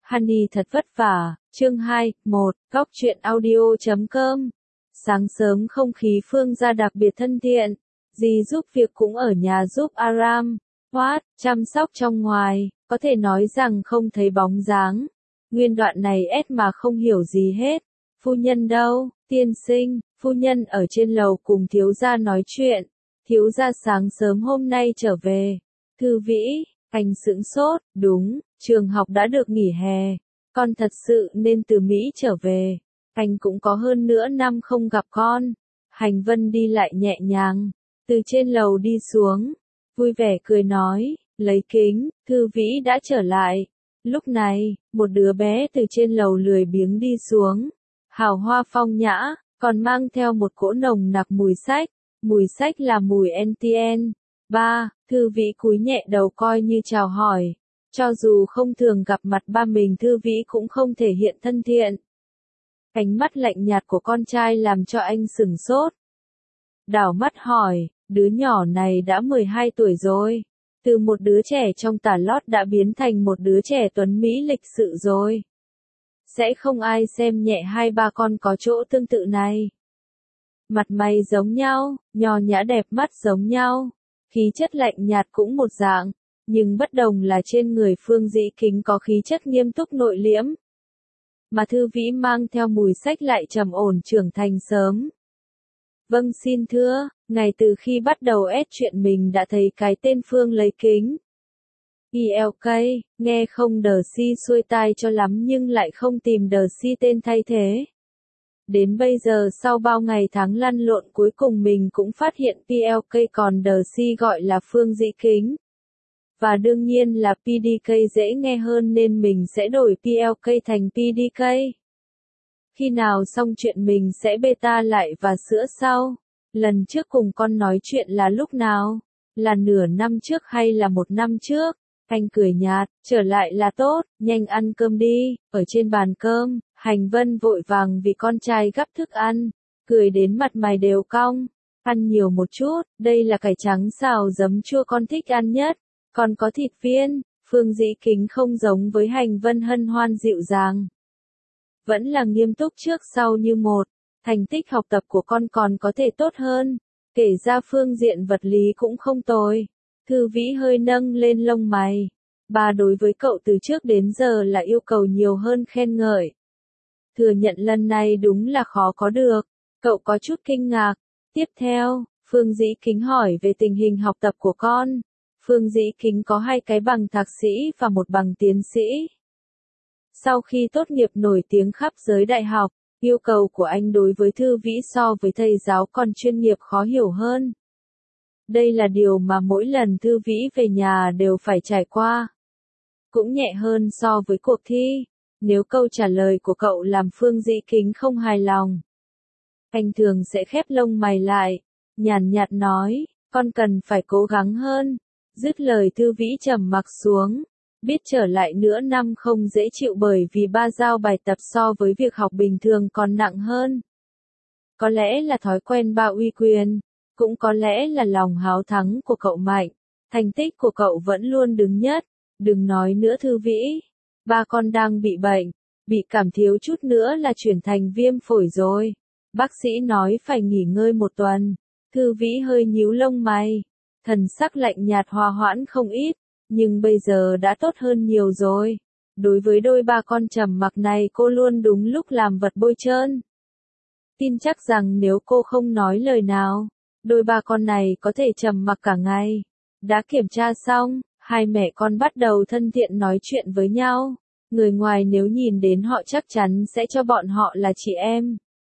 Honey thật vất vả, chương 2, 1, góc truyện audio.com. Sáng sớm không khí Phương gia đặc biệt thân thiện, dì giúp việc cũng ở nhà giúp Aram, chăm sóc trong ngoài, có thể nói rằng không thấy bóng dáng. Nguyên đoạn này mà không hiểu gì hết. Phu nhân đâu, tiên sinh, phu nhân ở trên lầu cùng thiếu gia nói chuyện. Thiếu gia sáng sớm hôm nay trở về. Thư Vĩ, anh sững sốt, đúng, trường học đã được nghỉ hè. Con thật sự nên từ Mỹ trở về. Anh cũng có hơn nửa năm không gặp con. Hành Vân đi lại nhẹ nhàng, từ trên lầu đi xuống, vui vẻ cười nói, lấy kính, Thư Vĩ đã trở lại. Lúc này, một đứa bé từ trên lầu lười biếng đi xuống, hào hoa phong nhã, còn mang theo một cỗ nồng nặc mùi sách là mùi NTN. Thư Vĩ cúi nhẹ đầu coi như chào hỏi. Cho dù không thường gặp mặt ba mình, Thư Vĩ cũng không thể hiện thân thiện. Ánh mắt lạnh nhạt của con trai làm cho anh sửng sốt. Đảo mắt hỏi, đứa nhỏ này đã 12 tuổi rồi. Từ một đứa trẻ trong tà lót đã biến thành một đứa trẻ tuấn mỹ lịch sự rồi. Sẽ không ai xem nhẹ hai ba con có chỗ tương tự này. Mặt mày giống nhau, nho nhã đẹp mắt giống nhau, khí chất lạnh nhạt cũng một dạng, nhưng bất đồng là trên người Phương Dĩ Kính có khí chất nghiêm túc nội liễm, mà Thư Vĩ mang theo mùi sách lại trầm ổn trưởng thành sớm. Vâng xin thưa, ngày từ khi bắt đầu chuyện mình đã thấy cái tên Phương lấy kính. ILK, nghe không đờ si xuôi tai cho lắm nhưng lại không tìm đờ si tên thay thế. Đến bây giờ sau bao ngày tháng lăn lộn cuối cùng mình cũng phát hiện PLK còn đờ si gọi là Phương Dĩ Kính. Và đương nhiên là PDK dễ nghe hơn nên mình sẽ đổi PLK thành PDK. Khi nào xong chuyện mình sẽ beta lại và sửa sau. Lần trước cùng con nói chuyện là lúc nào? Là nửa năm trước hay là một năm trước? Anh cười nhạt, trở lại là tốt, nhanh ăn cơm đi. Ở trên bàn cơm, Hành Vân vội vàng vì con trai gắp thức ăn, cười đến mặt mày đều cong. Ăn nhiều một chút, đây là cải trắng xào giấm chua con thích ăn nhất, còn có thịt viên. Phương Dĩ Kính không giống với Hành Vân hân hoan dịu dàng, vẫn là nghiêm túc trước sau như một. Thành tích học tập của con còn có thể tốt hơn, kể ra phương diện vật lý cũng không tồi. Thư Vĩ hơi nâng lên lông mày. Bà đối với cậu từ trước đến giờ là yêu cầu nhiều hơn khen ngợi. Thừa nhận lần này đúng là khó có được. Cậu có chút kinh ngạc. Tiếp theo, Phương Dĩ Kính hỏi về tình hình học tập của con. Phương Dĩ Kính có 2 cái bằng thạc sĩ và 1 bằng tiến sĩ. Sau khi tốt nghiệp nổi tiếng khắp giới đại học, yêu cầu của anh đối với Thư Vĩ so với thầy giáo còn chuyên nghiệp khó hiểu hơn. Đây là điều mà mỗi lần Thư Vĩ về nhà đều phải trải qua. Cũng nhẹ hơn so với cuộc thi. Nếu câu trả lời của cậu làm Phương Dĩ Kính không hài lòng, anh thường sẽ khép lông mày lại, nhàn nhạt nói, con cần phải cố gắng hơn. Dứt lời Thư Vĩ trầm mặc xuống, biết trở lại nửa năm không dễ chịu bởi vì 3 giao bài tập so với việc học bình thường còn nặng hơn. Có lẽ là thói quen ba uy quyền, cũng có lẽ là lòng háo thắng của cậu mạnh, thành tích của cậu vẫn luôn đứng nhất. Đừng nói nữa Thư Vĩ, ba con đang bị bệnh, bị cảm thiếu chút nữa là chuyển thành viêm phổi rồi. Bác sĩ nói phải nghỉ ngơi 1 tuần. Thư Vĩ hơi nhíu lông mày, thần sắc lạnh nhạt hòa hoãn không ít, nhưng bây giờ đã tốt hơn nhiều rồi. Đối với đôi ba con trầm mặc này cô luôn đúng lúc làm vật bôi trơn. Tin chắc rằng nếu cô không nói lời nào, đôi ba con này có thể trầm mặc cả ngày. Đã kiểm tra xong, 2 mẹ con bắt đầu thân thiện nói chuyện với nhau. Người ngoài nếu nhìn đến họ chắc chắn sẽ cho bọn họ là chị em,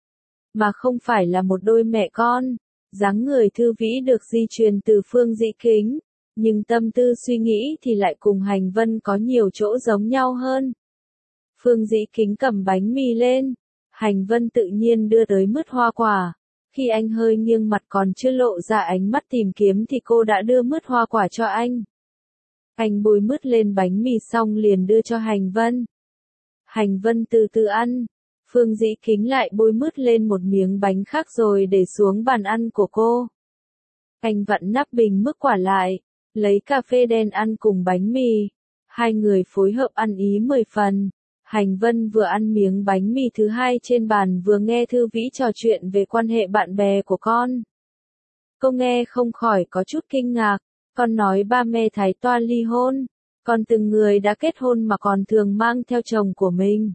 mà không phải là một đôi mẹ con. Dáng người Thư Vĩ được di truyền từ Phương Dĩ Kính, nhưng tâm tư suy nghĩ thì lại cùng Hành Vân có nhiều chỗ giống nhau hơn. Phương Dĩ Kính cầm bánh mì lên, Hành Vân tự nhiên đưa tới mứt hoa quả. Khi anh hơi nghiêng mặt còn chưa lộ ra ánh mắt tìm kiếm thì cô đã đưa mứt hoa quả cho anh. Anh bôi mứt lên bánh mì xong liền đưa cho Hành Vân. Hành Vân từ từ ăn. Phương Dĩ Kính lại bôi mứt lên một miếng bánh khác rồi để xuống bàn ăn của cô. Anh vặn nắp bình mứt quả lại, lấy cà phê đen ăn cùng bánh mì. 2 người phối hợp ăn ý 10 phần. Hành Vân vừa ăn miếng bánh mì thứ hai trên bàn vừa nghe Thư Vĩ trò chuyện về quan hệ bạn bè của con. Cô nghe không khỏi có chút kinh ngạc, con nói ba mẹ Thái Toa ly hôn, còn từng người đã kết hôn mà còn thường mang theo chồng của mình.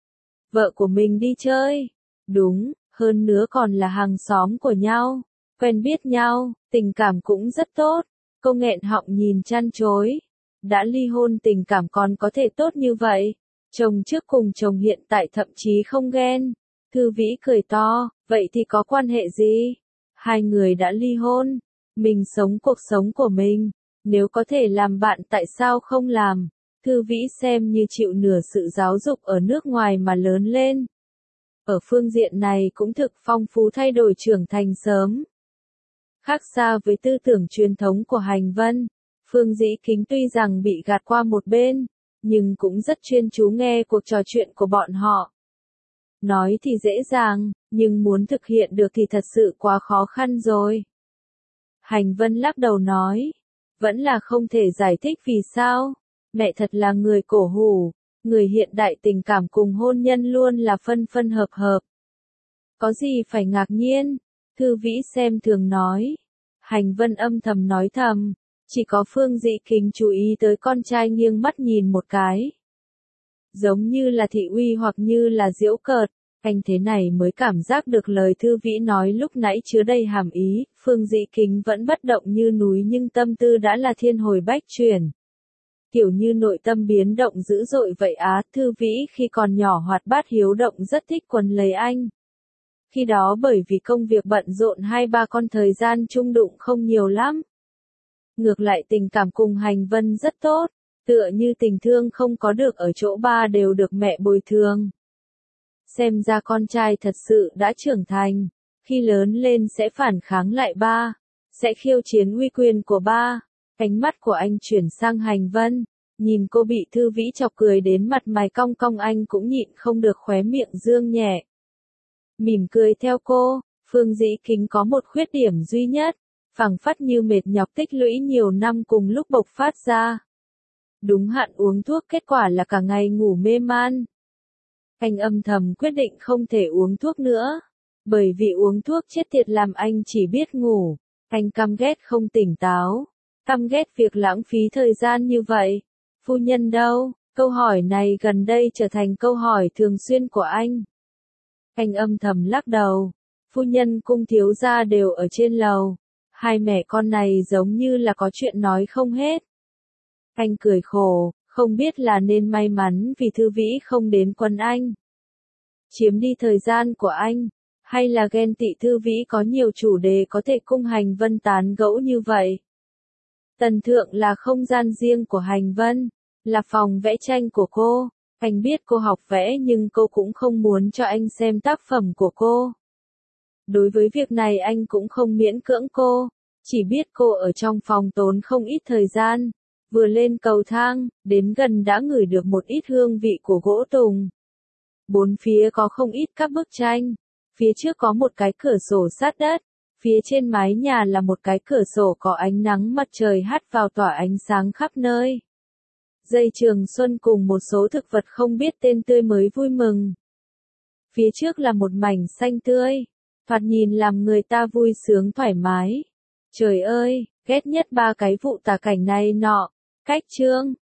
Vợ của mình đi chơi, đúng, hơn nữa còn là hàng xóm của nhau, quen biết nhau, tình cảm cũng rất tốt. Cô nghẹn họng nhìn trăn trối, đã ly hôn tình cảm còn có thể tốt như vậy, chồng trước cùng chồng hiện tại thậm chí không ghen. Thư Vĩ cười to, vậy thì có quan hệ gì? Hai người đã ly hôn, mình sống cuộc sống của mình, nếu có thể làm bạn tại sao không làm? Thư Vĩ xem như chịu nửa sự giáo dục ở nước ngoài mà lớn lên. Ở phương diện này cũng thực phong phú thay đổi trưởng thành sớm. Khác xa với tư tưởng truyền thống của Hành Vân, Phương Dĩ Kính tuy rằng bị gạt qua một bên, nhưng cũng rất chuyên chú nghe cuộc trò chuyện của bọn họ. Nói thì dễ dàng, nhưng muốn thực hiện được thì thật sự quá khó khăn rồi. Hành Vân lắc đầu nói, vẫn là không thể giải thích vì sao. Mẹ thật là người cổ hủ, người hiện đại tình cảm cùng hôn nhân luôn là phân phân hợp hợp. Có gì phải ngạc nhiên? Thư Vĩ xem thường nói. Hành Vân âm thầm nói thầm, chỉ có Phương Dĩ Kính chú ý tới con trai nghiêng mắt nhìn một cái. Giống như là thị uy hoặc như là giễu cợt, anh thế này mới cảm giác được lời Thư Vĩ nói lúc nãy chứa đầy hàm ý. Phương Dĩ Kính vẫn bất động như núi nhưng tâm tư đã là thiên hồi bách chuyển. Kiểu như nội tâm biến động dữ dội vậy á. Thư Vĩ khi còn nhỏ hoạt bát hiếu động rất thích quấn lấy anh. Khi đó bởi vì công việc bận rộn hai ba con thời gian chung đụng không nhiều lắm. Ngược lại tình cảm cùng Hành Vân rất tốt, tựa như tình thương không có được ở chỗ ba đều được mẹ bồi thường. Xem ra con trai thật sự đã trưởng thành, khi lớn lên sẽ phản kháng lại ba, sẽ khiêu chiến uy quyền của ba. Ánh mắt của anh chuyển sang Hành Vân, nhìn cô bị Thư Vĩ chọc cười đến mặt mày cong cong anh cũng nhịn không được khóe miệng dương nhẹ. Mỉm cười theo cô, Phương Dĩ Kính có một khuyết điểm duy nhất, phảng phất như mệt nhọc tích lũy nhiều năm cùng lúc bộc phát ra. Đúng hạn uống thuốc kết quả là cả ngày ngủ mê man. Anh âm thầm quyết định không thể uống thuốc nữa, bởi vì uống thuốc chết tiệt làm anh chỉ biết ngủ. Anh căm ghét không tỉnh táo, căm ghét việc lãng phí thời gian như vậy. Phu nhân đâu? Câu hỏi này gần đây trở thành câu hỏi thường xuyên của anh. Anh âm thầm lắc đầu, phu nhân cung thiếu gia đều ở trên lầu. Hai mẹ con này giống như là có chuyện nói không hết. Anh cười khổ, không biết là nên may mắn vì Thư Vĩ không đến quấn anh, chiếm đi thời gian của anh, hay là ghen tị Thư Vĩ có nhiều chủ đề có thể cung Hành Vân tán gẫu như vậy. Tần thượng là không gian riêng của Hành Vân, là phòng vẽ tranh của cô. Anh biết cô học vẽ nhưng cô cũng không muốn cho anh xem tác phẩm của cô. Đối với việc này anh cũng không miễn cưỡng cô, chỉ biết cô ở trong phòng tốn không ít thời gian. Vừa lên cầu thang, đến gần đã ngửi được một ít hương vị của gỗ tùng. Bốn phía có không ít các bức tranh. Phía trước có một cái cửa sổ sát đất. Phía trên mái nhà là một cái cửa sổ có ánh nắng mặt trời hắt vào tỏa ánh sáng khắp nơi. Dây trường xuân cùng một số thực vật không biết tên tươi mới vui mừng. Phía trước là một mảnh xanh tươi, thoạt nhìn làm người ta vui sướng thoải mái. Trời ơi, ghét nhất ba cái vụ tà cảnh này nọ. Cách chương